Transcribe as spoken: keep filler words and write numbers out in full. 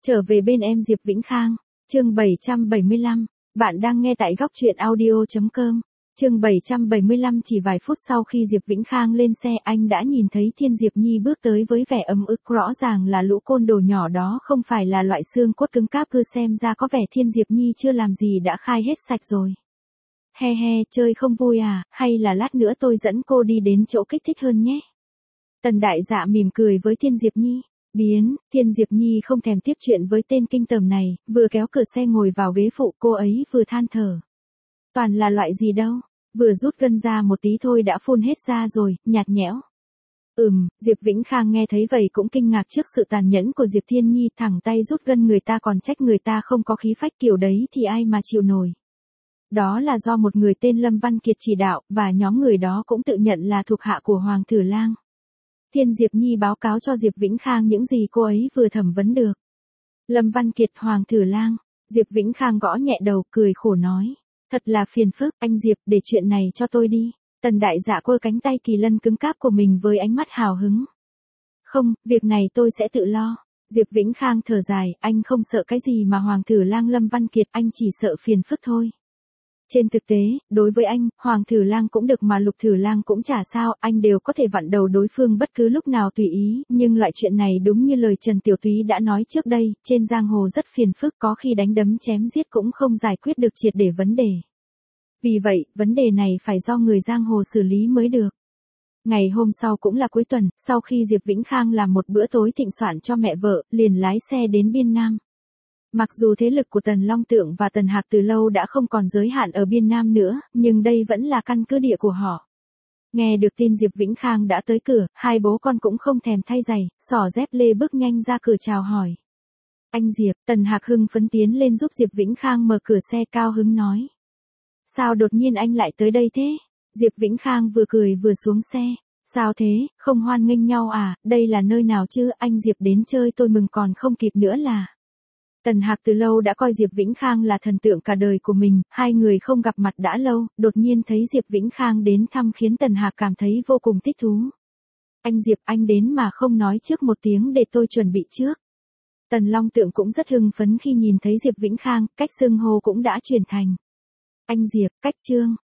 Trở về bên em Diệp Vĩnh Khang, chương bảy trăm bảy mươi lăm, bạn đang nghe tại góc truyện audio chấm com. Chương bảy trăm bảy mươi lăm chỉ vài phút sau khi Diệp Vĩnh Khang lên xe anh đã nhìn thấy Thiên Diệp Nhi bước tới với vẻ ấm ức, rõ ràng là lũ côn đồ nhỏ đó không phải là loại xương cốt cứng cáp, cứ xem ra có vẻ Thiên Diệp Nhi chưa làm gì đã khai hết sạch rồi. He he, chơi không vui à, hay là lát nữa tôi dẫn cô đi đến chỗ kích thích hơn nhé. Tần Đại Dạ mỉm cười với Thiên Diệp Nhi. Biến, Thiên Diệp Nhi không thèm tiếp chuyện với tên kinh tởm này, vừa kéo cửa xe ngồi vào ghế phụ, cô ấy vừa than thở. Toàn là loại gì đâu, vừa rút gân ra một tí thôi đã phun hết ra rồi, nhạt nhẽo. Ừm, Diệp Vĩnh Khang nghe thấy vậy cũng kinh ngạc trước sự tàn nhẫn của Diệp Thiên Nhi, thẳng tay rút gân người ta còn trách người ta không có khí phách, kiểu đấy thì ai mà chịu nổi. Đó là do một người tên Lâm Văn Kiệt chỉ đạo, và nhóm người đó cũng tự nhận là thuộc hạ của Hoàng Tử Lang. Thiên Diệp Nhi báo cáo cho Diệp Vĩnh Khang những gì cô ấy vừa thẩm vấn được. Lâm Văn Kiệt, Hoàng Tử Lang. Diệp Vĩnh Khang gõ nhẹ đầu, cười khổ nói. Thật là phiền phức, anh Diệp, để chuyện này cho tôi đi. Tần Đại Dạ quơ cánh tay kỳ lân cứng cáp của mình với ánh mắt hào hứng. Không, việc này tôi sẽ tự lo. Diệp Vĩnh Khang thở dài, anh không sợ cái gì mà Hoàng Tử Lang Lâm Văn Kiệt, anh chỉ sợ phiền phức thôi. Trên thực tế, đối với anh, Hoàng Tử Lang cũng được mà Lục Tử Lang cũng chả sao, anh đều có thể vặn đầu đối phương bất cứ lúc nào tùy ý, nhưng loại chuyện này đúng như lời Trần Tiểu Túy đã nói trước đây, trên giang hồ rất phiền phức, có khi đánh đấm chém giết cũng không giải quyết được triệt để vấn đề. Vì vậy, vấn đề này phải do người giang hồ xử lý mới được. Ngày hôm sau cũng là cuối tuần, sau khi Diệp Vĩnh Khang làm một bữa tối thịnh soạn cho mẹ vợ, liền lái xe đến Biên Nam. Mặc dù thế lực của Tần Long Tượng và Tần Hạc từ lâu đã không còn giới hạn ở Biên Nam nữa, nhưng đây vẫn là căn cứ địa của họ. Nghe được tin Diệp Vĩnh Khang đã tới cửa, hai bố con cũng không thèm thay giày, xỏ dép lê bước nhanh ra cửa chào hỏi. Anh Diệp, Tần Hạc hưng phấn tiến lên giúp Diệp Vĩnh Khang mở cửa xe, cao hứng nói. Sao đột nhiên anh lại tới đây thế? Diệp Vĩnh Khang vừa cười vừa xuống xe. Sao thế, không hoan nghênh nhau à, đây là nơi nào chứ, anh Diệp đến chơi tôi mừng còn không kịp nữa là. Tần Hạc từ lâu đã coi Diệp Vĩnh Khang là thần tượng cả đời của mình, hai người không gặp mặt đã lâu, đột nhiên thấy Diệp Vĩnh Khang đến thăm khiến Tần Hạc cảm thấy vô cùng thích thú. Anh Diệp, anh đến mà không nói trước một tiếng để tôi chuẩn bị trước. Tần Long Tượng cũng rất hưng phấn khi nhìn thấy Diệp Vĩnh Khang, cách xưng hô cũng đã chuyển thành. Anh Diệp, cách Trương.